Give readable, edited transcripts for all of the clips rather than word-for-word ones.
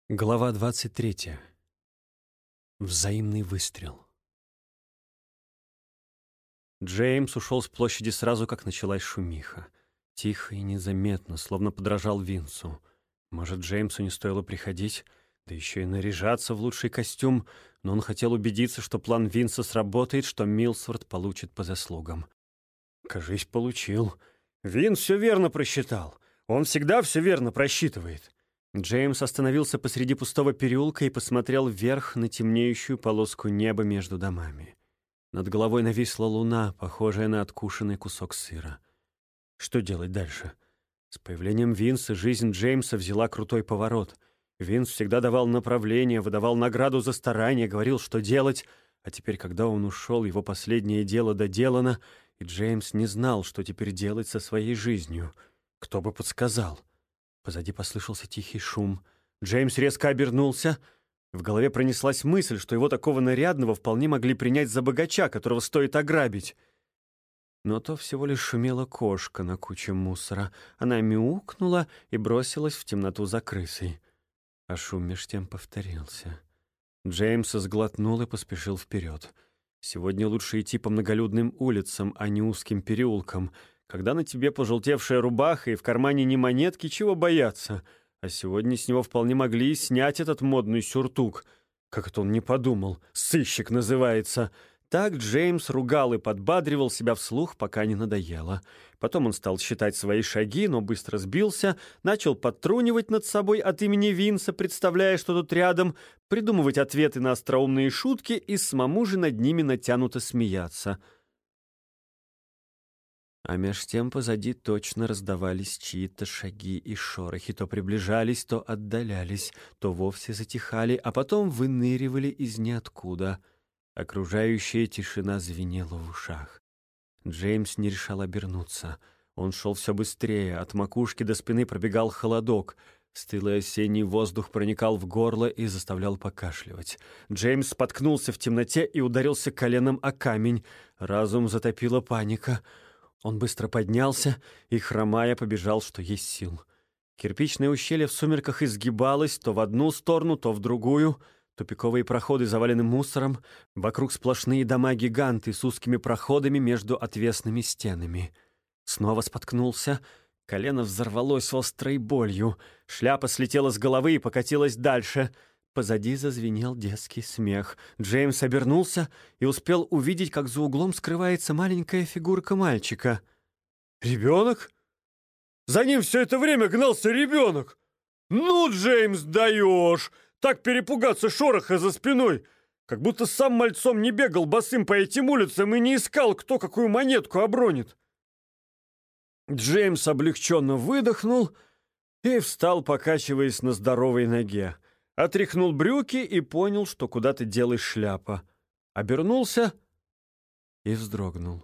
Глава 23. Взаимный выстрел. Джеймс ушел с площади сразу, как началась шумиха. Тихо и незаметно, словно подражал Винсу. Может, Джеймсу не стоило приходить, да еще и наряжаться в лучший костюм, но он хотел убедиться, что план Винса сработает, что Милсворт получит по заслугам. Кажись, получил. Винс все верно просчитал. Он всегда все верно просчитывает. Джеймс остановился посреди пустого переулка и посмотрел вверх на темнеющую полоску неба между домами. Над головой нависла луна, похожая на откушенный кусок сыра. Что делать дальше? С появлением Винса жизнь Джеймса взяла крутой поворот. Винс всегда давал направление, выдавал награду за старание, говорил, что делать, а теперь, когда он ушел, его последнее дело доделано, и Джеймс не знал, что теперь делать со своей жизнью. Кто бы подсказал? Позади послышался тихий шум. Джеймс резко обернулся. В голове пронеслась мысль, что его такого нарядного вполне могли принять за богача, которого стоит ограбить. Но то всего лишь шумела кошка на куче мусора. Она мяукнула и бросилась в темноту за крысой. А шум меж тем повторился. Джеймс сглотнул и поспешил вперед. Сегодня лучше идти по многолюдным улицам, а не узким переулкам. Когда на тебе пожелтевшая рубаха и в кармане не монетки, чего бояться? А сегодня с него вполне могли снять этот модный сюртук. Как это он не подумал? Сыщик называется. Так Джеймс ругал и подбадривал себя вслух, пока не надоело. Потом он стал считать свои шаги, но быстро сбился, начал подтрунивать над собой от имени Винса, представляя, что тут рядом, придумывать ответы на остроумные шутки и самому же над ними натянуто смеяться. А меж тем позади точно раздавались чьи-то шаги и шорохи, то приближались, то отдалялись, то вовсе затихали, а потом выныривали из ниоткуда. Окружающая тишина звенела в ушах. Джеймс не решал обернуться. Он шел все быстрее, от макушки до спины пробегал холодок. Стылый осенний воздух проникал в горло и заставлял покашливать. Джеймс споткнулся в темноте и ударился коленом о камень. Разум затопила паника. Он быстро поднялся и, хромая, побежал, что есть сил. Кирпичное ущелье в сумерках изгибалось то в одну сторону, то в другую. Тупиковые проходы завалены мусором. Вокруг сплошные дома-гиганты с узкими проходами между отвесными стенами. Снова споткнулся. Колено взорвалось острой болью. Шляпа слетела с головы и покатилась дальше. Позади зазвенел детский смех. Джеймс обернулся и успел увидеть, как за углом скрывается маленькая фигурка мальчика. «Ребенок? За ним все это время гнался ребенок! Ну, Джеймс, даешь! Так перепугаться шороха за спиной! Как будто сам мальцом не бегал босым по этим улицам и не искал, кто какую монетку обронит!» Джеймс облегченно выдохнул и встал, покачиваясь на здоровой ноге. Отряхнул брюки и понял, что куда-то делась шляпа. Обернулся и вздрогнул.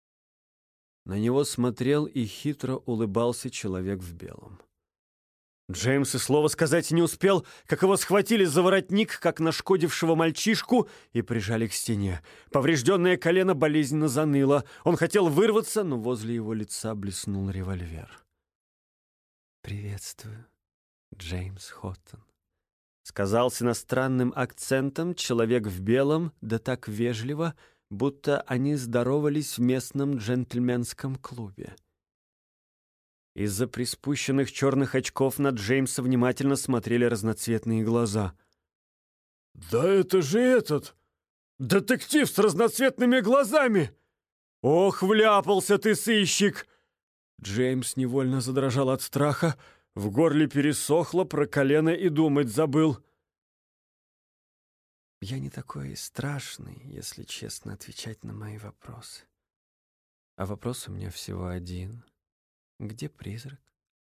На него смотрел и хитро улыбался человек в белом. Джеймс и слова сказать не успел, как его схватили за воротник, как нашкодившего мальчишку, и прижали к стене. Поврежденное колено болезненно заныло. Он хотел вырваться, но возле его лица блеснул револьвер. «Приветствую, Джеймс Хоттон», — сказал с иностранным акцентом человек в белом, да так вежливо, будто они здоровались в местном джентльменском клубе. Из-за приспущенных черных очков на Джеймса внимательно смотрели разноцветные глаза. «Да это же этот! Детектив с разноцветными глазами! Ох, вляпался ты, сыщик!» Джеймс невольно задрожал от страха. В горле пересохло, про колено и думать забыл. «Я не такой страшный, если честно отвечать на мои вопросы. А вопрос у меня всего один. Где призрак?»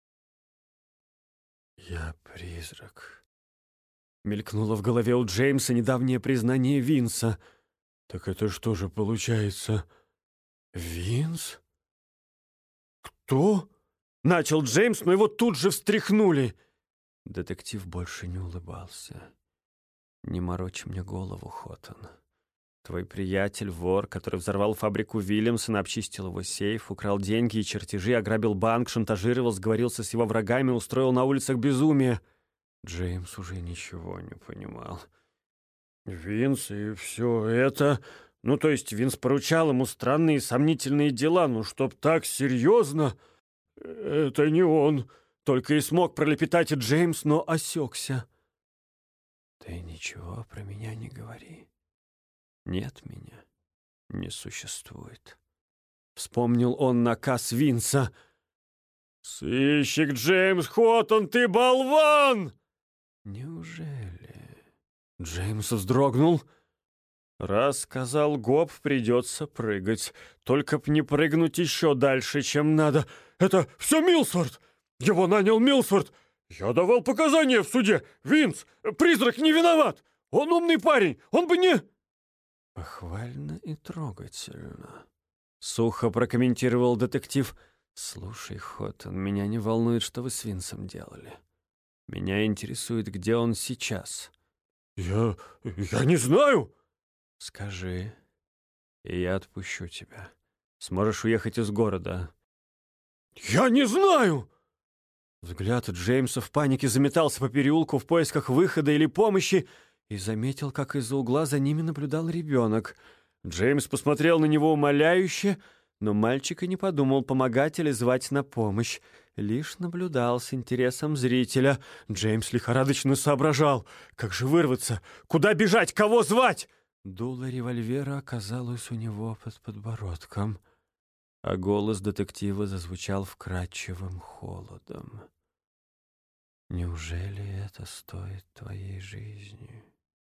«Я призрак», — мелькнуло в голове у Джеймса недавнее признание Винса. «Так это что же получается? Винс? Кто?» Начал Джеймс, но его тут же встряхнули. Детектив больше не улыбался. «Не морочь мне голову, Хоттон. Твой приятель, вор, который взорвал фабрику Вильямсона, обчистил его сейф, украл деньги и чертежи, ограбил банк, шантажировал, сговорился с его врагами, устроил на улицах безумие. Джеймс уже ничего не понимал. «Винс и все это... Ну, то есть Винс поручал ему странные и сомнительные дела, ну, чтоб так серьезно... Это не он!» Только и смог пролепетать Джеймс, но осекся. «Ты ничего про меня не говори. Нет меня, не существует». Вспомнил он наказ Винса. «Сыщик Джеймс Хоттон, ты болван!» «Неужели?» Джеймс вздрогнул. «Раз сказал гоп, придется прыгать. Только б не прыгнуть еще дальше, чем надо. Это все Милсворт! Его нанял Милсворт! Я давал показания в суде! Винс, призрак не виноват! Он умный парень, он бы не...» «Похвально и трогательно», — сухо прокомментировал детектив. «Слушай, Хоттон, меня не волнует, что вы с Винсом делали. Меня интересует, где он сейчас». «Я не знаю». «Скажи, и я отпущу тебя. Сможешь уехать из города». «Я не знаю!» Взгляд Джеймса в панике заметался по переулку в поисках выхода или помощи и заметил, как из-за угла за ними наблюдал ребенок. Джеймс посмотрел на него умоляюще, но мальчик и не подумал помогать или звать на помощь. Лишь наблюдал с интересом зрителя. Джеймс лихорадочно соображал. Как же вырваться? Куда бежать? Кого звать? Дуло револьвера оказалось у него под подбородком, а голос детектива зазвучал вкрадчивым холодом. «Неужели это стоит твоей жизни?»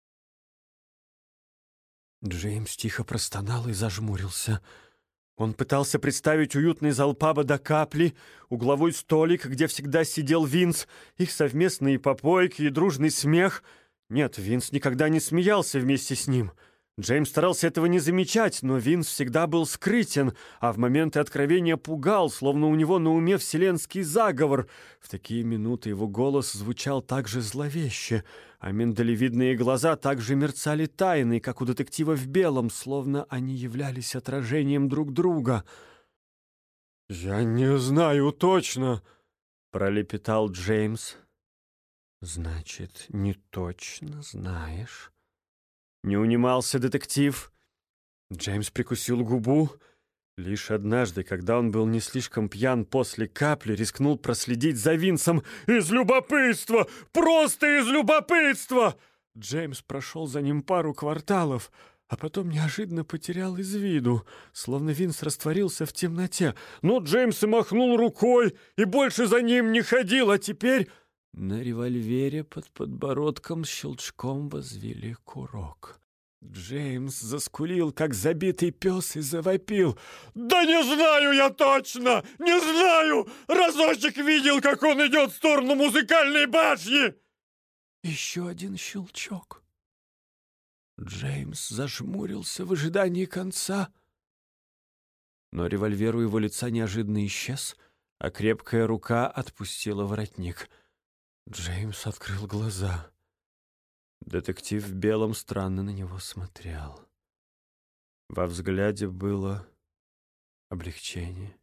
Джеймс тихо простонал и зажмурился. Он пытался представить уютный зал паба до капли, угловой столик, где всегда сидел Винс, их совместные попойки и дружный смех. Нет, Винс никогда не смеялся вместе с ним. Джеймс старался этого не замечать, но Винс всегда был скрытен, а в моменты откровения пугал, словно у него на уме вселенский заговор. В такие минуты его голос звучал так же зловеще, а миндалевидные глаза так же мерцали тайной, как у детектива в белом, словно они являлись отражением друг друга. «Я не знаю точно», — пролепетал Джеймс. «Значит, не точно знаешь». Не унимался детектив. Джеймс прикусил губу. Лишь однажды, когда он был не слишком пьян после капли, рискнул проследить за Винсом. «Из любопытства! Просто из любопытства!» Джеймс прошел за ним пару кварталов, а потом неожиданно потерял из виду, словно Винс растворился в темноте. Но Джеймс и махнул рукой и больше за ним не ходил, а теперь... На револьвере под подбородком с щелчком возвели курок. Джеймс заскулил, как забитый пес, и завопил. «Да не знаю я точно! Не знаю! Разочек видел, как он идет в сторону музыкальной башни!» Еще один щелчок. Джеймс зажмурился в ожидании конца. Но револьвер у его лица неожиданно исчез, а крепкая рука отпустила воротник. Джеймс открыл глаза. Детектив в белом странно на него смотрел. Во взгляде было облегчение,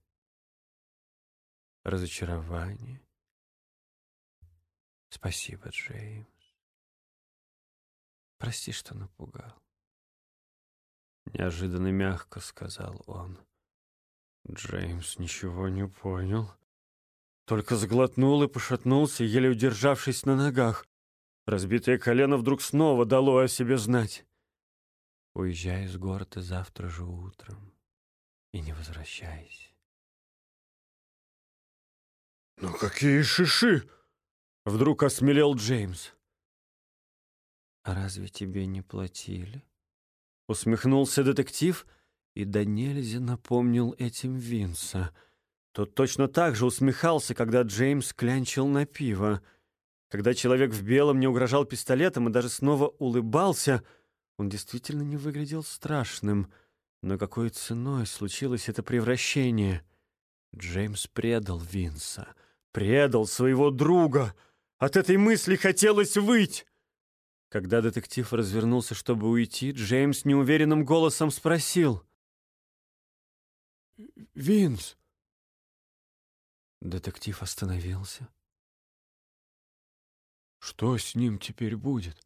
разочарование. «Спасибо, Джеймс. Прости, что напугал». Неожиданно мягко сказал он. Джеймс ничего не понял. Только сглотнул и пошатнулся, еле удержавшись на ногах. Разбитое колено вдруг снова дало о себе знать. «Уезжай из города завтра же утром и не возвращайся». «Ну какие шиши!» — вдруг осмелел Джеймс. «А разве тебе не платили?» — усмехнулся детектив и до нельзя напомнил этим Винса. Тот точно так же усмехался, когда Джеймс клянчил на пиво. Когда человек в белом не угрожал пистолетом и даже снова улыбался, он действительно не выглядел страшным. Но какой ценой случилось это превращение? Джеймс предал Винса, предал своего друга. От этой мысли хотелось выть. Когда детектив развернулся, чтобы уйти, Джеймс неуверенным голосом спросил: «Винс?» Детектив остановился. Что с ним теперь будет?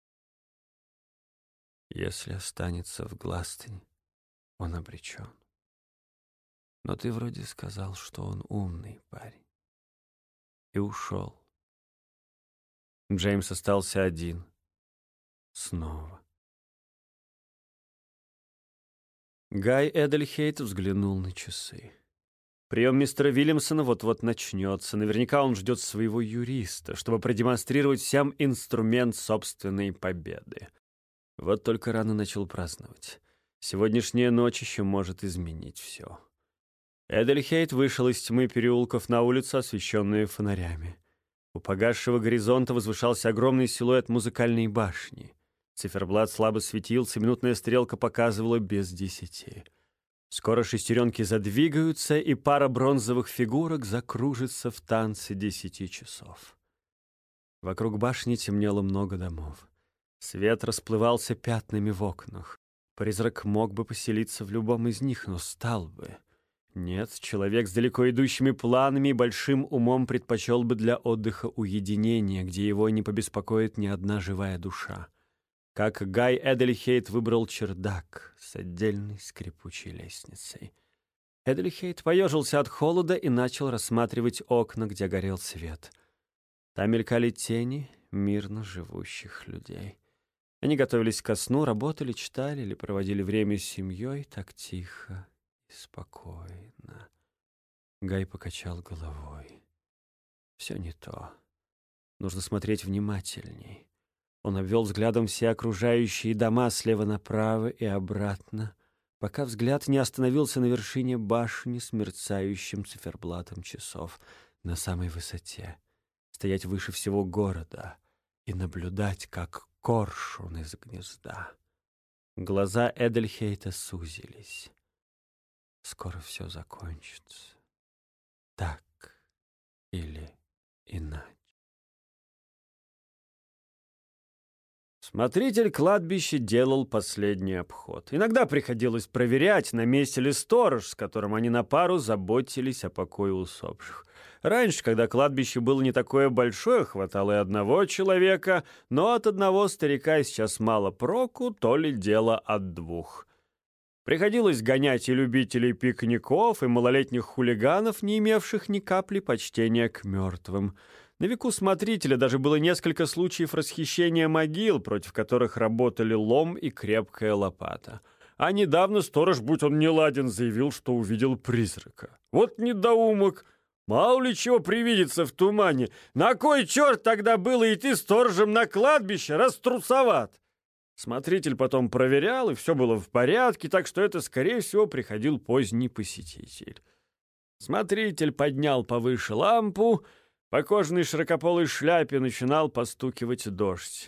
Если останется в Гластоне, он обречен. Но ты вроде сказал, что он умный парень. И ушел. Джеймс остался один. Снова. Гай Эдельхейт взглянул на часы. Прием мистера Вильямсона вот-вот начнется. Наверняка он ждет своего юриста, чтобы продемонстрировать всем инструмент собственной победы. Вот только рано начал праздновать. Сегодняшняя ночь еще может изменить все. Эдельхейт вышел из тьмы переулков на улицу, освещенную фонарями. У погасшего горизонта возвышался огромный силуэт музыкальной башни. Циферблат слабо светился, минутная стрелка показывала без 10. Скоро шестеренки задвигаются, и пара бронзовых фигурок закружится в танце 10 часов. Вокруг башни темнело много домов. Свет расплывался пятнами в окнах. Призрак мог бы поселиться в любом из них, но стал бы. Нет, человек с далеко идущими планами и большим умом предпочел бы для отдыха уединение, где его не побеспокоит ни одна живая душа. Как Гай Эдельхейт выбрал чердак с отдельной скрипучей лестницей. Эдельхейт поежился от холода и начал рассматривать окна, где горел свет. Там мелькали тени мирно живущих людей. Они готовились ко сну, работали, читали или проводили время с семьей так тихо и спокойно. Гай покачал головой. Все не то. Нужно смотреть внимательней. Он обвел взглядом все окружающие дома слева направо и обратно, пока взгляд не остановился на вершине башни с мерцающим циферблатом часов на самой высоте. Стоять выше всего города и наблюдать, как коршун из гнезда. Глаза Эдельхейта сузились. Скоро все закончится. Так или иначе. Смотритель кладбища делал последний обход. Иногда приходилось проверять, на месте ли сторож, с которым они на пару заботились о покое усопших. Раньше, когда кладбище было не такое большое, хватало и одного человека, но от одного старика сейчас мало проку, то ли дело от двух. Приходилось гонять и любителей пикников, и малолетних хулиганов, не имевших ни капли почтения к мертвым. На веку смотрителя даже было несколько случаев расхищения могил, против которых работали лом и крепкая лопата. А недавно сторож, будь он неладен, заявил, что увидел призрака. Вот недоумок! Мало ли чего привидится в тумане. На кой черт тогда было идти сторожем на кладбище, раз трусоват? Смотритель потом проверял, и все было в порядке, так что это, скорее всего, приходил поздний посетитель. Смотритель поднял повыше лампу. По кожаной широкополой шляпе начинал постукивать дождь.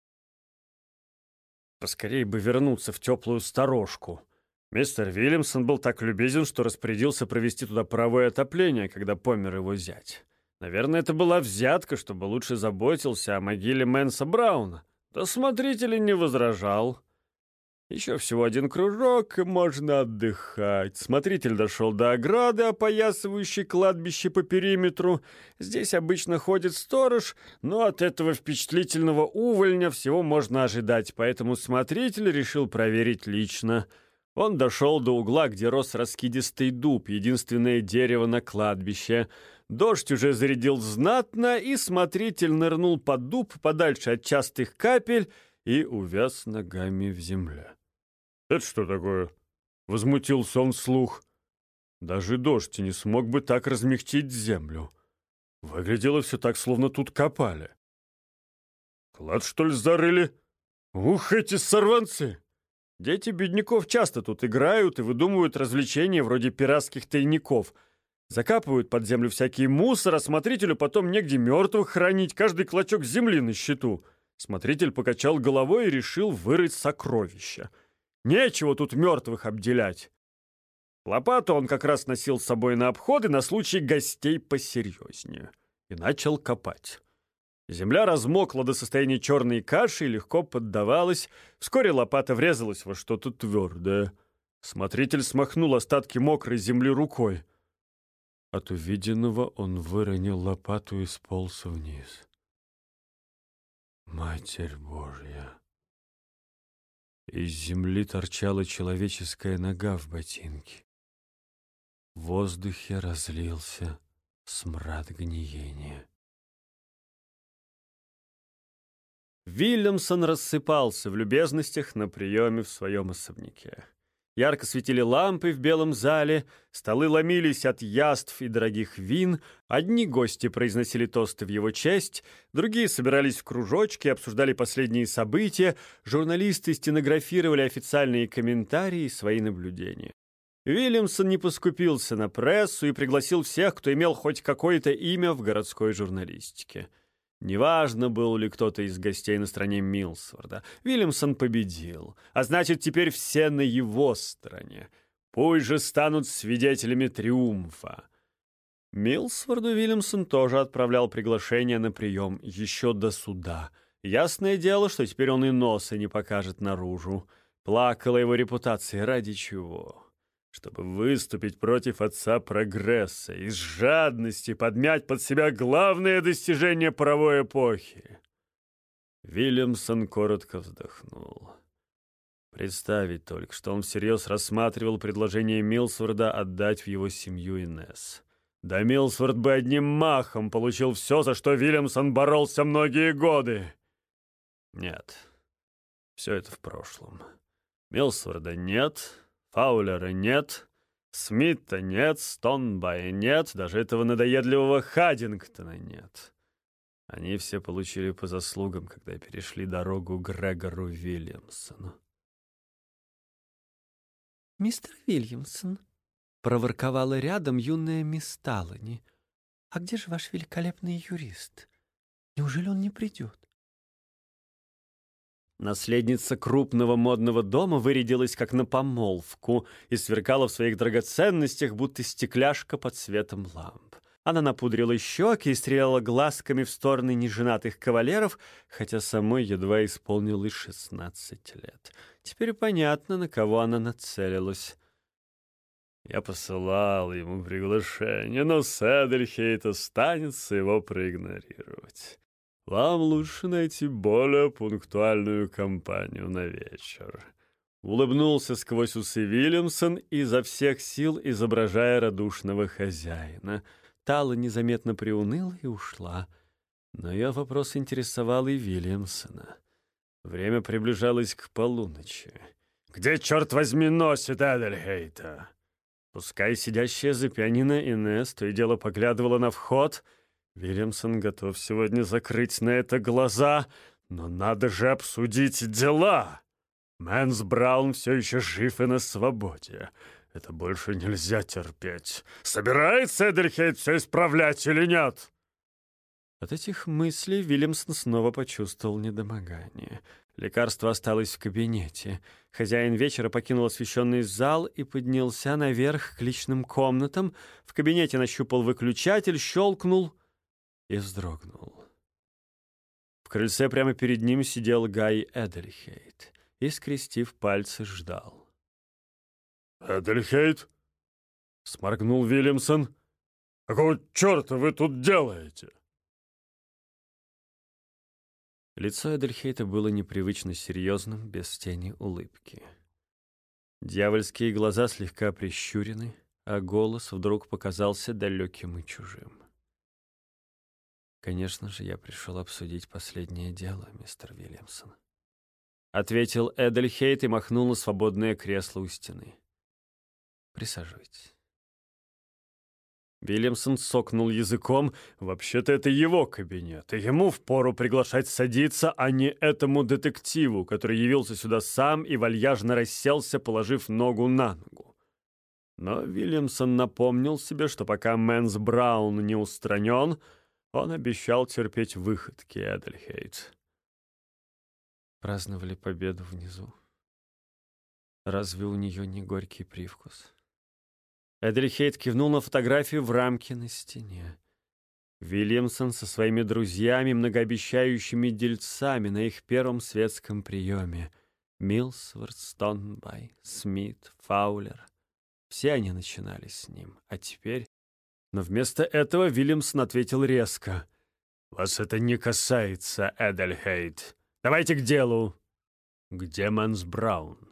Поскорее бы вернуться в теплую сторожку. Мистер Вильямсон был так любезен, что распорядился провести туда паровое отопление, когда помер его зять. Наверное, это была взятка, чтобы лучше заботился о могиле Мэнса Брауна. Да смотритель не возражал. Еще всего один кружок, и можно отдыхать. Смотритель дошел до ограды, опоясывающей кладбище по периметру. Здесь обычно ходит сторож, но от этого впечатлительного увольня всего можно ожидать, поэтому смотритель решил проверить лично. Он дошел до угла, где рос раскидистый дуб, единственное дерево на кладбище. Дождь уже зарядил знатно, и смотритель нырнул под дуб подальше от частых капель и увяз ногами в земле. «Это что такое?» — возмутился он вслух. Даже дождь не смог бы так размягчить землю. Выглядело все так, словно тут копали. «Клад, что ли, зарыли? Ух, эти сорванцы!» Дети бедняков часто тут играют и выдумывают развлечения вроде пиратских тайников. Закапывают под землю всякий мусор, а смотрителю потом негде мертвых хранить, каждый клочок земли на счету. Смотритель покачал головой и решил вырыть сокровища. Нечего тут мертвых обделять. Лопату он как раз носил с собой на обходы на случай гостей посерьезнее. И начал копать. Земля размокла до состояния черной каши и легко поддавалась. Вскоре лопата врезалась во что-то твердое. Смотритель смахнул остатки мокрой земли рукой. От увиденного он выронил лопату и сполз вниз. Матерь Божья. Из земли торчала человеческая нога в ботинке. В воздухе разлился смрад гниения. Вильямсон рассыпался в любезностях на приеме в своем особняке. Ярко светили лампы в белом зале, столы ломились от яств и дорогих вин, одни гости произносили тосты в его честь, другие собирались в кружочки и обсуждали последние события, журналисты стенографировали официальные комментарии и свои наблюдения. Вильямсон не поскупился на прессу и пригласил всех, кто имел хоть какое-то имя в городской журналистике. Неважно, был ли кто-то из гостей на стороне Милсворда. Вильямсон победил, а значит, теперь все на его стороне. Пусть же станут свидетелями триумфа. Милсворду Вильямсон тоже отправлял приглашение на прием еще до суда. Ясное дело, что теперь он и носа не покажет наружу. Плакала его репутация. Ради чего? Чтобы выступить против отца прогресса, из жадности подмять под себя главное достижение паровой эпохи. Вильямсон коротко вздохнул. Представить только, что он всерьез рассматривал предложение Милсворда отдать в его семью Инесс. Да Милсворд бы одним махом получил все, за что Вильямсон боролся многие годы. Нет, все это в прошлом. Милсворда нет, Фаулера нет, Смита нет, Стонбая нет, даже этого надоедливого Хаддингтона нет. Они все получили по заслугам, когда перешли дорогу Грегору Вильямсону. «Мистер Вильямсон», — проворковала рядом юная мисс Талани, — «а где же ваш великолепный юрист? Неужели он не придет?» Наследница крупного модного дома вырядилась как на помолвку и сверкала в своих драгоценностях, будто стекляшка под светом ламп. Она напудрила щеки и стреляла глазками в стороны неженатых кавалеров, хотя самой едва исполнилось 16 лет. Теперь понятно, на кого она нацелилась. Я посылал ему приглашение, но Сэдельхейт останется его проигнорировать. Вам лучше найти более пунктуальную компанию на вечер. Улыбнулся сквозь усы Вильямсон, изо всех сил изображая радушного хозяина. Тала незаметно приуныла и ушла. Но ее вопрос интересовал и Вильямсона. Время приближалось к полуночи. «Где, черт возьми, носит Эдельхейта?» Пускай сидящая за пианино Инесс то и дело поглядывала на вход. Вильямсон готов сегодня закрыть на это глаза, но надо же обсудить дела. Мэнс Браун все еще жив и на свободе. Это больше нельзя терпеть. Собирается Эдельхейт все исправлять или нет? От этих мыслей Вильямсон снова почувствовал недомогание. Лекарство осталось в кабинете. Хозяин вечера покинул освещенный зал и поднялся наверх к личным комнатам. В кабинете нащупал выключатель, щелкнул и вздрогнул. В крыльце прямо перед ним сидел Гай Эдельхейт и, скрестив пальцы, ждал. «Эдельхейт?» — сморгнул Вильямсон. «Какого черта вы тут делаете?» Лицо Эдельхейта было непривычно серьезным, без тени улыбки. Дьявольские глаза слегка прищурены, а голос вдруг показался далеким и чужим. «Конечно же, я пришел обсудить последнее дело, мистер Вильямсон», — ответил Эдельхейт и махнул на свободное кресло у стены. «Присаживайтесь». Вильямсон сокнул языком. Вообще-то это его кабинет, и ему впору приглашать садиться, а не этому детективу, который явился сюда сам и вальяжно расселся, положив ногу на ногу. Но Вильямсон напомнил себе, что пока Мэнс Браун не устранен, он обещал терпеть выходки Эдельхейт. Праздновали победу внизу. Разве у нее не горький привкус? Эдельхейт кивнул на фотографию в рамке на стене. Вильямсон со своими друзьями, многообещающими дельцами на их первом светском приеме. Милсворт, Стонбай, Смит, Фаулер. Все они начинали с ним. А теперь... Но вместо этого Вильямсон ответил резко. «Вас это не касается, Эдельхейт. Давайте к делу. Где Мэнс Браун?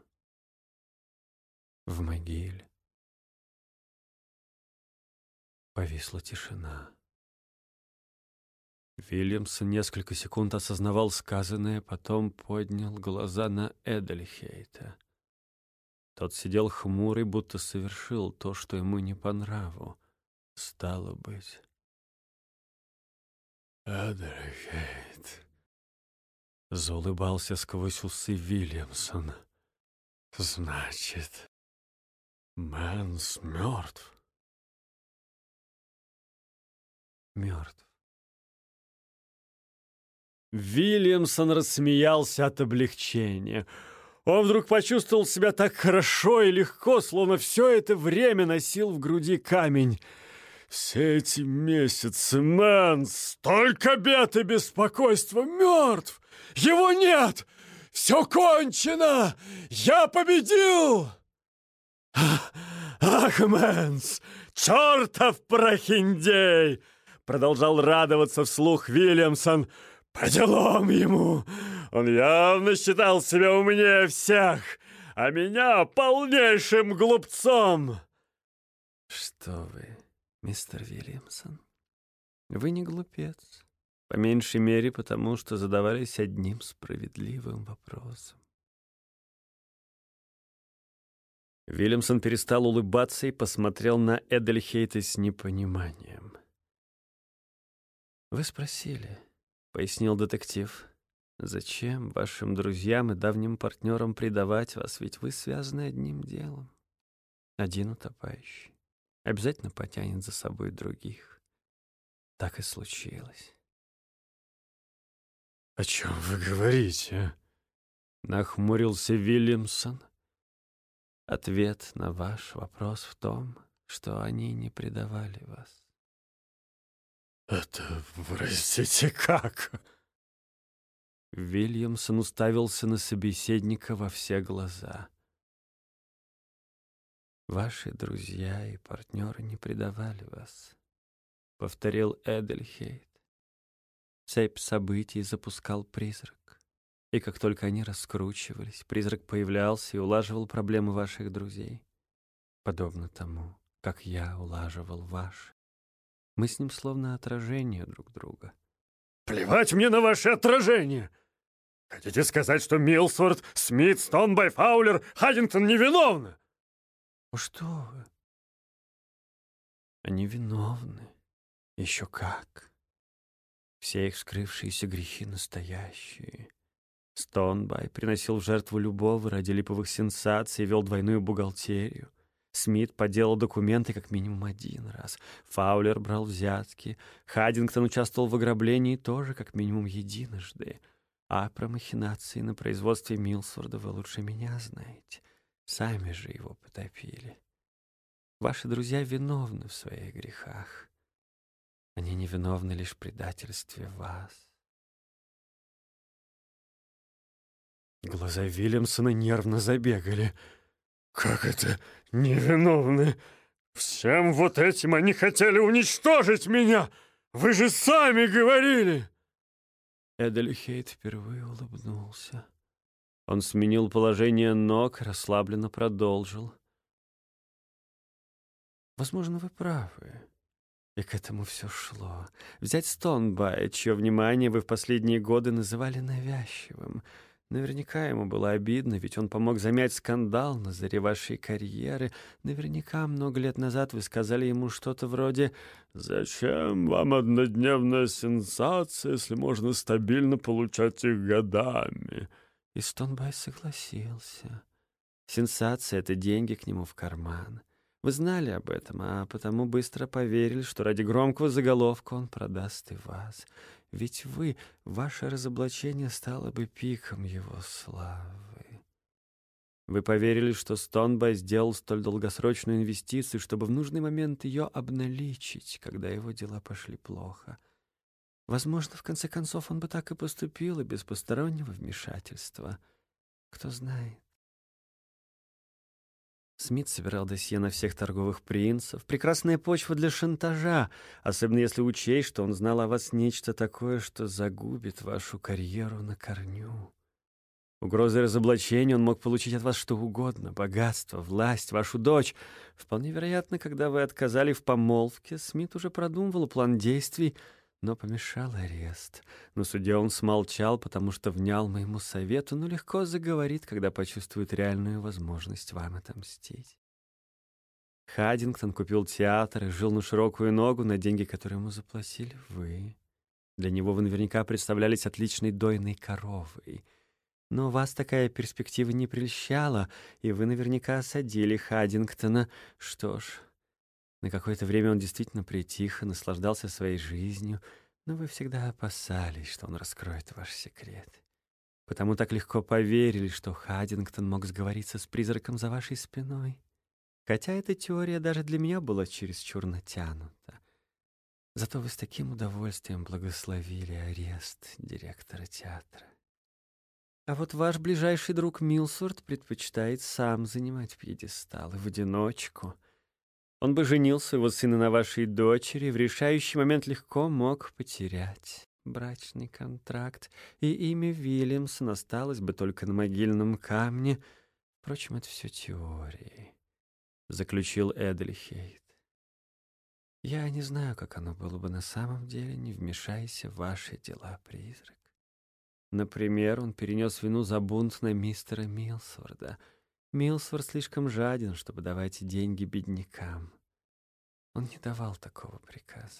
В могиле. Повисла тишина. Вильямсон несколько секунд осознавал сказанное, потом поднял глаза на Эдельхейта. Тот сидел хмурый, будто совершил то, что ему не по нраву. Стало быть... Эдельхейт. Заулыбался сквозь усы Вильямсон. Значит, Мэнс мертв? Мертв. Вильямсон рассмеялся от облегчения. Он вдруг почувствовал себя так хорошо и легко, словно все это время носил в груди камень. Все эти месяцы Мэнс, столько бед и беспокойства, мертв! Его нет! Все кончено! Я победил! «Ах, Мэнс, чертов прохиндей!» Продолжал радоваться вслух Вильямсон. «По делам ему! Он явно считал себя умнее всех, а меня полнейшим глупцом!» Что вы, мистер Вильямсон, вы не глупец. По меньшей мере, потому что задавались одним справедливым вопросом. Вильямсон перестал улыбаться и посмотрел на Эдельхейта с непониманием. «Вы спросили», — пояснил детектив, «зачем вашим друзьям и давним партнерам предавать вас, ведь вы связаны одним делом. Один утопающий обязательно потянет за собой других. Так и случилось». «О чем вы говорите?» — нахмурился Вильямсон. Ответ на ваш вопрос в том, что они не предавали вас. «Это, простите, как?» Вильямсон уставился на собеседника во все глаза. «Ваши друзья и партнеры не предавали вас», — повторил Эдельхейт. Цепь событий запускал призрак. И как только они раскручивались, призрак появлялся и улаживал проблемы ваших друзей. Подобно тому, как я улаживал ваши. Мы с ним словно отражение друг друга. «Плевать мне на ваше отражение! Хотите сказать, что Милсворт, Смит, Стонбай, Фаулер, Хаддингтон невиновны?» О, что вы? Они виновны. Еще как. Все их скрывшиеся грехи настоящие. Стонбай приносил в жертву любого ради липовых сенсаций и вел двойную бухгалтерию. Смит подделал документы как минимум один раз. Фаулер брал взятки. Хаддингтон участвовал в ограблении тоже как минимум единожды. А про махинации на производстве Милсворда вы лучше меня знаете. Сами же его потопили. Ваши друзья виновны в своих грехах. Они не виновны лишь в предательстве вас. Глаза Вильямсона нервно забегали. «Как это невиновны? Всем вот этим они хотели уничтожить меня! Вы же сами говорили!» Эдельхейт впервые улыбнулся. Он сменил положение ног, расслабленно продолжил. «Возможно, вы правы. И к этому все шло. Взять Стонбай, чье внимание вы в последние годы называли навязчивым. Наверняка ему было обидно, ведь он помог замять скандал на заре вашей карьеры. Наверняка много лет назад вы сказали ему что-то вроде «Зачем вам однодневная сенсация, если можно стабильно получать их годами?» И Стонбай согласился. Сенсация — это деньги к нему в карман. Вы знали об этом, а потому быстро поверили, что ради громкого заголовка он продаст и вас. Ведь ваше разоблачение стало бы пиком его славы. Вы поверили, что Стонбай сделал столь долгосрочную инвестицию, чтобы в нужный момент ее обналичить, когда его дела пошли плохо. Возможно, в конце концов, он бы так и поступил, и без постороннего вмешательства. Кто знает. Смит собирал досье на всех торговых принцев. Прекрасная почва для шантажа, особенно если учесть, что он знал о вас нечто такое, что загубит вашу карьеру на корню. Угрозой разоблачения он мог получить от вас что угодно — богатство, власть, вашу дочь. Вполне вероятно, когда вы отказали в помолвке, Смит уже продумывал план действий, но помешал арест. На суде он смолчал, потому что внял моему совету, но легко заговорит, когда почувствует реальную возможность вам отомстить. Хаддингтон купил театр и жил на широкую ногу на деньги, которые ему заплатили вы. Для него вы наверняка представлялись отличной дойной коровой. Но вас такая перспектива не прельщала, и вы наверняка осадили Хаддингтона. Что ж, на какое-то время он действительно притих и наслаждался своей жизнью, но вы всегда опасались, что он раскроет ваш секрет. Потому так легко поверили, что Хаддингтон мог сговориться с призраком за вашей спиной. Хотя эта теория даже для меня была чересчур натянута. Зато вы с таким удовольствием благословили арест директора театра. А вот ваш ближайший друг Милсворт предпочитает сам занимать пьедестал и в одиночку. Он бы женил своего сына на вашей дочери, в решающий момент легко мог потерять брачный контракт, и имя Вильямсон осталось бы только на могильном камне. Впрочем, это все теории, — заключил Эдельхейт. Я не знаю, как оно было бы на самом деле, не вмешайся в ваши дела, призрак. Например, он перенес вину за бунт на мистера Милсворда. Милсворд слишком жаден, чтобы давать деньги беднякам. Он не давал такого приказа.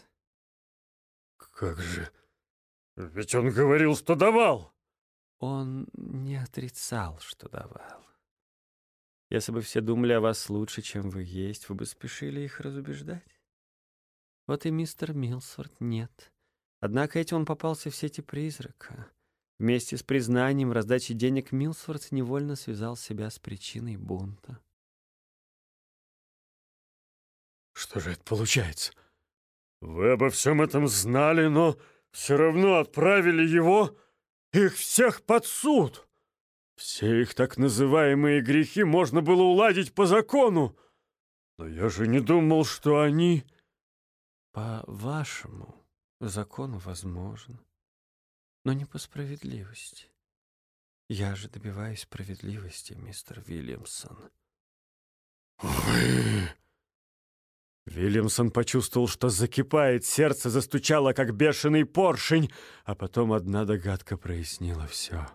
Как же? Ведь он говорил, что давал. Он не отрицал, что давал. Если бы все думали о вас лучше, чем вы есть, вы бы спешили их разубеждать. Вот и мистер Милсворд нет. Однако этим он попался в сети призрака. Вместе с признанием раздачи денег Милсворт невольно связал себя с причиной бунта. Что же это получается? Вы обо всем этом знали, но все равно отправили его, их всех под суд. Все их так называемые грехи можно было уладить по закону. Но я же не думал, что они... По вашему закону возможно, но не по справедливости. Я же добиваюсь справедливости, мистер Вильямсон. Вы... Вильямсон почувствовал, что закипает, сердце застучало, как бешеный поршень, а потом одна догадка прояснила все.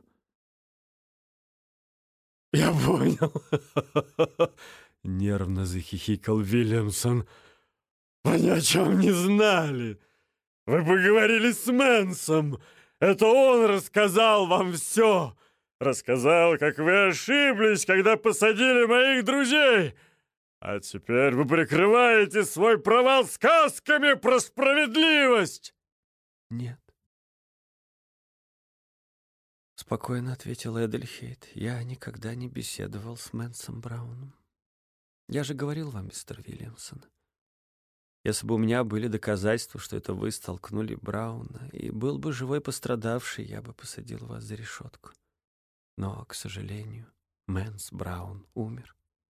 Я понял. Нервно захихикал Вильямсон. Вы ни о чем не знали. Вы поговорили с Мэнсом. Это он рассказал вам все. Рассказал, как вы ошиблись, когда посадили моих друзей. А теперь вы прикрываете свой провал сказками про справедливость. Нет. Спокойно ответил Эдельхейт. Я никогда не беседовал с Мэнсом Брауном. Я же говорил вам, мистер Вильямсон. Если бы у меня были доказательства, что это вы столкнули Брауна, и был бы живой пострадавший, я бы посадил вас за решетку. Но, к сожалению, Мэнс Браун умер.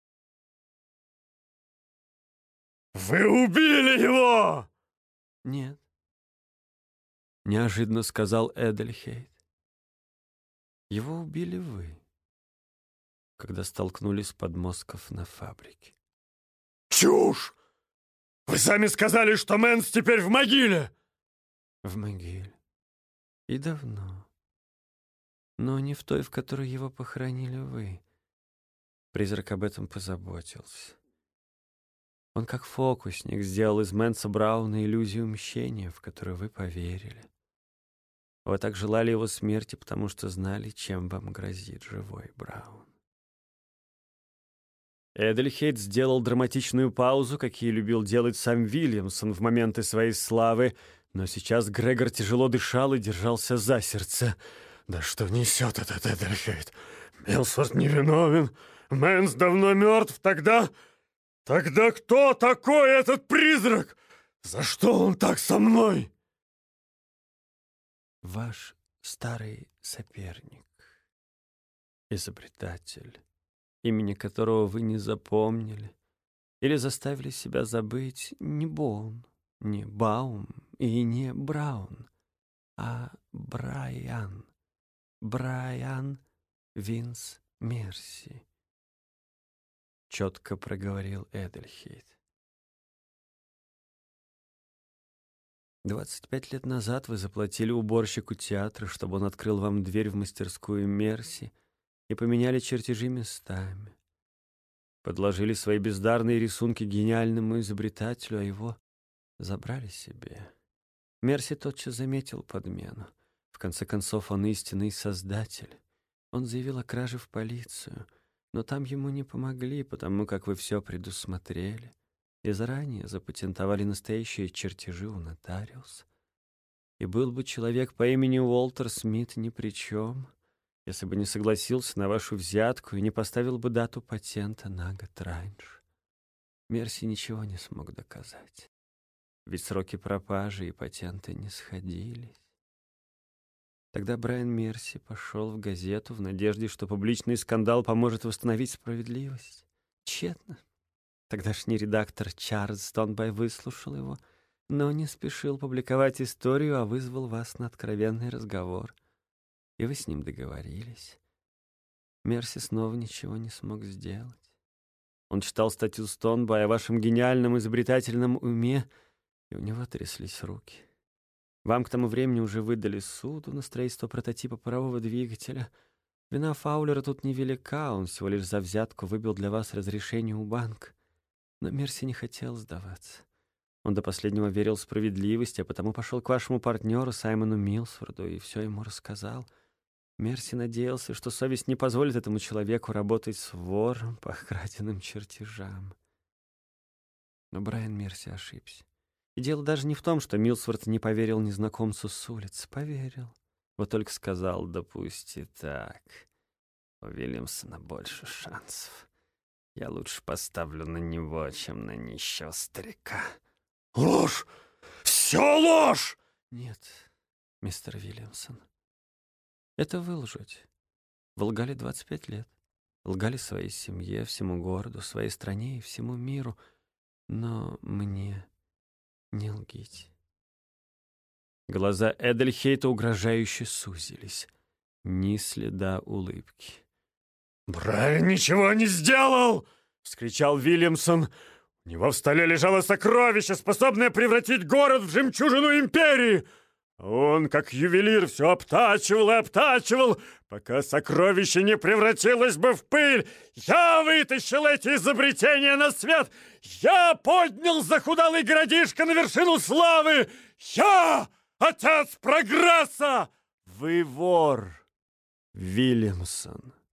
Вы убили его! Нет. Неожиданно сказал Эдельхейт. Его убили вы, когда столкнулись с подмостков на фабрике. Чушь! Вы сами сказали, что Мэнс теперь в могиле! В могиле. И давно. Но не в той, в которой его похоронили вы. Призрак об этом позаботился. Он, как фокусник, сделал из Мэнса Брауна иллюзию мщения, в которую вы поверили. Вы так желали его смерти, потому что знали, чем вам грозит живой Браун. Эдельхейт сделал драматичную паузу, какие любил делать сам Вильямсон в моменты своей славы, но сейчас Грегор тяжело дышал и держался за сердце. Да что несет этот Эдельхейт? Милсворт невиновен, Мэнс давно мертв, тогда кто такой этот призрак? За что он так со мной? Ваш старый соперник, изобретатель имени которого вы не запомнили или заставили себя забыть, не Боун, не Баум и не Браун, а Брайан. Брайан Винс Мерси, четко проговорил Эдельхейт. 25 лет назад вы заплатили уборщику театра, чтобы он открыл вам дверь в мастерскую Мерси, и поменяли чертежи местами. Подложили свои бездарные рисунки гениальному изобретателю, а его забрали себе. Мерси тотчас заметил подмену. В конце концов, он истинный создатель. Он заявил о краже в полицию, но там ему не помогли, потому как вы все предусмотрели и заранее запатентовали настоящие чертежи у нотариуса. И был бы человек по имени Уолтер Смит ни при чем, если бы не согласился на вашу взятку и не поставил бы дату патента на год раньше. Мерси ничего не смог доказать, ведь сроки пропажи и патента не сходились. Тогда Брайан Мерси пошел в газету в надежде, что публичный скандал поможет восстановить справедливость. Тщетно. Тогдашний редактор Чарльз Тонбай выслушал его, но не спешил публиковать историю, а вызвал вас на откровенный разговор. И вы с ним договорились. Мерси снова ничего не смог сделать. Он читал статью Тонбая о вашем гениальном изобретательном уме, и у него тряслись руки. Вам к тому времени уже выдали суду на строительство прототипа парового двигателя. Вина Фаулера тут невелика, он всего лишь за взятку выбил для вас разрешение у банка. Но Мерси не хотел сдаваться. Он до последнего верил в справедливость, а потому пошел к вашему партнеру Саймону Милсфорду и все ему рассказал. Мерси надеялся, что совесть не позволит этому человеку работать с вором по краденным чертежам. Но Брайан Мерси ошибся. И дело даже не в том, что Милсворт не поверил незнакомцу с улицы. Поверил. Вот только сказал: да пусть и так. У Вильямсона больше шансов. Я лучше поставлю на него, чем на нищего старика. Ложь! Все ложь! Нет, мистер Вильямсон. Это вы лжете. Вы лгали 25 лет. Лгали своей семье, всему городу, своей стране и всему миру. Но мне не лгите. Глаза Эдельхейта угрожающе сузились. Ни следа улыбки. «Брайан ничего не сделал!» — вскричал Вильямсон. «У него в столе лежало сокровище, способное превратить город в жемчужину империи. А он, как ювелир, все обтачивал и обтачивал, пока сокровище не превратилось бы в пыль. Я вытащил эти изобретения на свет! Я поднял захудалый городишко на вершину славы! Я отец прогресса!» Вы вор, Вильямсон.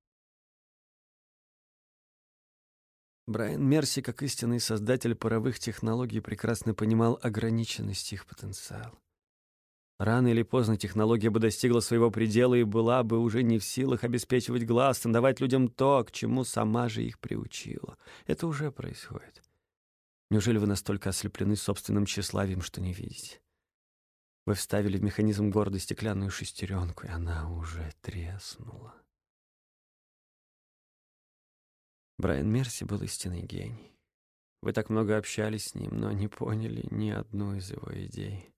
Брайан Мерси, как истинный создатель паровых технологий, прекрасно понимал ограниченность их потенциала. Рано или поздно технология бы достигла своего предела и была бы уже не в силах обеспечивать гласом, давать людям то, к чему сама же их приучила. Это уже происходит. Неужели вы настолько ослеплены собственным тщеславием, что не видите? Вы вставили в механизм города стеклянную шестеренку, и она уже треснула. Брайан Мерси был истинный гений. Вы так много общались с ним, но не поняли ни одну из его идей.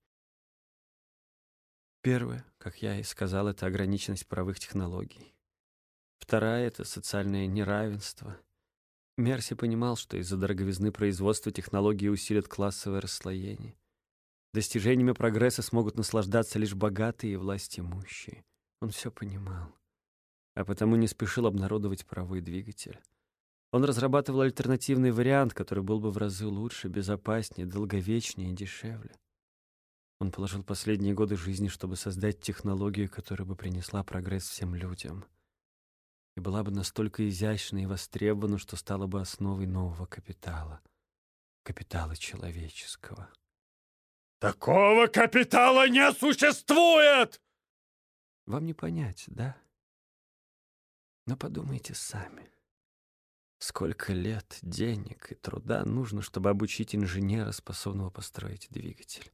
Первая, как я и сказал, это ограниченность паровых технологий. Вторая — это социальное неравенство. Мерси понимал, что из-за дороговизны производства технологии усилят классовое расслоение. Достижениями прогресса смогут наслаждаться лишь богатые и властимущие. Он все понимал, а потому не спешил обнародовать паровой двигатель. Он разрабатывал альтернативный вариант, который был бы в разы лучше, безопаснее, долговечнее и дешевле. Он положил последние годы жизни, чтобы создать технологию, которая бы принесла прогресс всем людям и была бы настолько изящна и востребована, что стала бы основой нового капитала — капитала человеческого. «Такого капитала не существует!» Вам не понять, да? Но подумайте сами. Сколько лет, денег и труда нужно, чтобы обучить инженера, способного построить двигатель?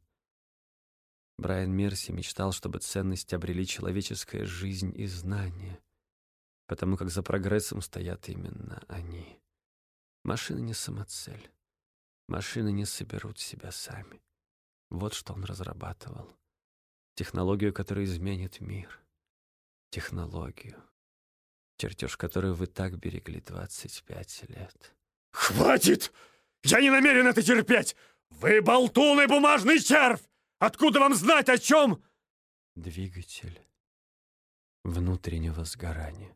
Брайан Мерси мечтал, чтобы ценность обрели человеческая жизнь и знания. потому как за прогрессом стоят именно они. Машины не самоцель. Машины не соберут себя сами. Вот что он разрабатывал. Технологию, которая изменит мир. Технологию, чертеж которой вы так берегли 25 лет. «Хватит! Я не намерен это терпеть! Вы болтун и бумажный червь! Откуда вам знать, о чем?» Двигатель внутреннего сгорания.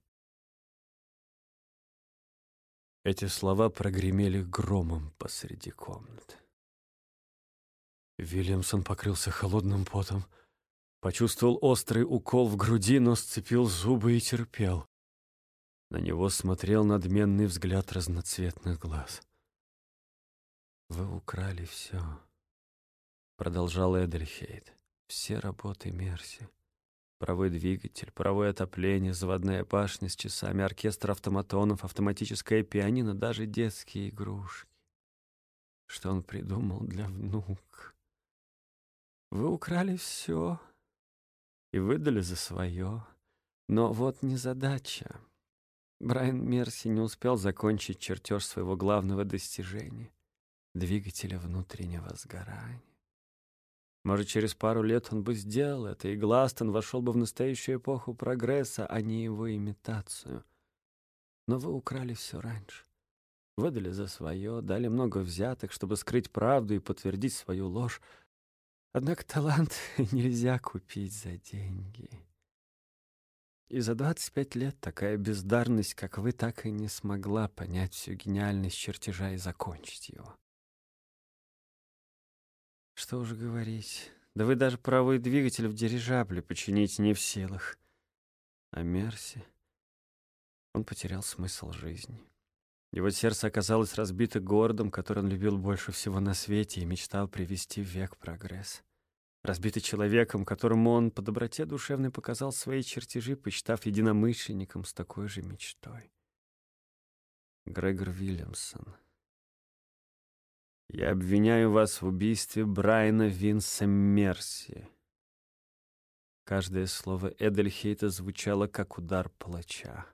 Эти слова прогремели громом посреди комнаты. Вильямсон покрылся холодным потом, почувствовал острый укол в груди, но сцепил зубы и терпел. На него смотрел надменный взгляд разноцветных глаз. «Вы украли все», — продолжал Эдельхейт. «Все работы Мерси. Паровой двигатель, паровое отопление, заводная башня с часами, оркестр автоматонов, автоматическое пианино, даже детские игрушки. Что он придумал для внука? Вы украли все и выдали за свое. Но вот незадача. Брайан Мерси не успел закончить чертеж своего главного достижения — двигателя внутреннего сгорания. Может, через пару лет он бы сделал это, и Гластон вошел бы в настоящую эпоху прогресса, а не его имитацию. Но вы украли все раньше. Выдали за свое, дали много взяток, чтобы скрыть правду и подтвердить свою ложь. Однако талант нельзя купить за деньги. И за 25 лет такая бездарность, как вы, так и не смогла понять всю гениальность чертежа и закончить его. Что уж говорить, да вы даже паровой двигатель в дирижабле починить не в силах. А Мерси, он потерял смысл жизни. Его сердце оказалось разбито городом, который он любил больше всего на свете и мечтал привести в век прогресс. Разбитый человеком, которому он по доброте душевной показал свои чертежи, посчитав единомышленником с такой же мечтой. Грегор Вильямсон. Я обвиняю вас в убийстве Брайана Винса Мерси. Каждое слово Эдельхейта звучало, как удар палача.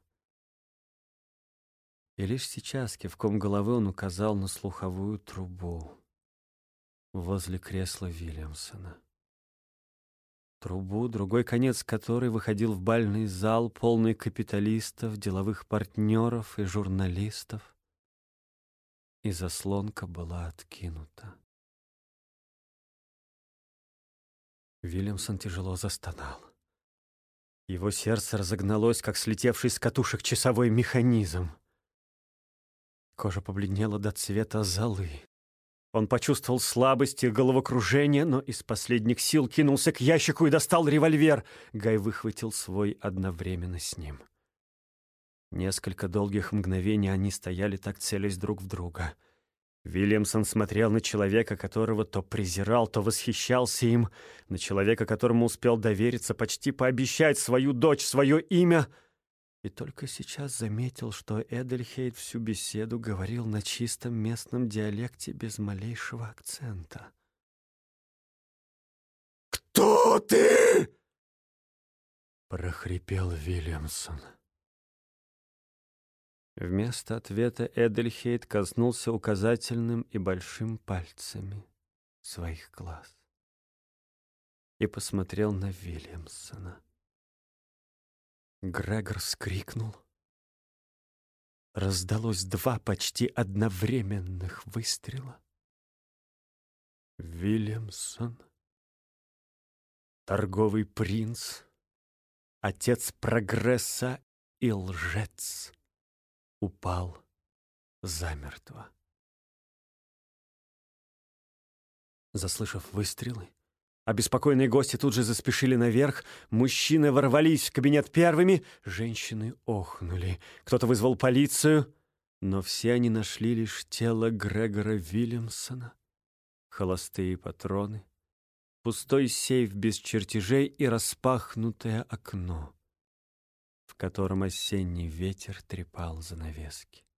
И лишь сейчас кивком головы он указал на слуховую трубу возле кресла Вильямсона. Трубу, другой конец которой выходил в бальный зал, полный капиталистов, деловых партнеров и журналистов. И заслонка была откинута. Вильямсон тяжело застонал. Его сердце разогналось, как слетевший с катушек часовой механизм. Кожа побледнела до цвета золы. Он почувствовал слабость и головокружение, но из последних сил кинулся к ящику и достал револьвер. Гай выхватил свой одновременно с ним. Несколько долгих мгновений они стояли так, целясь друг в друга. Вильямсон смотрел на человека, которого то презирал, то восхищался им, на человека, которому успел довериться, почти пообещать свою дочь, свое имя. И только сейчас заметил, что Эдельхейт всю беседу говорил на чистом местном диалекте без малейшего акцента. «Кто ты?» — прохрипел Вильямсон. Вместо ответа Эдельхейт коснулся указательным и большим пальцами своих глаз и посмотрел на Вильямсона. Грегор вскрикнул. Раздалось 2 почти одновременных выстрела. Вильямсон, торговый принц, отец прогресса и лжец, упал замертво. Заслышав выстрелы, обеспокоенные гости тут же заспешили наверх. Мужчины ворвались в кабинет первыми, женщины охнули. Кто-то вызвал полицию, но все они нашли лишь тело Грегора Вильямсона, холостые патроны, пустой сейф без чертежей и распахнутое окно, в котором осенний ветер трепал занавески.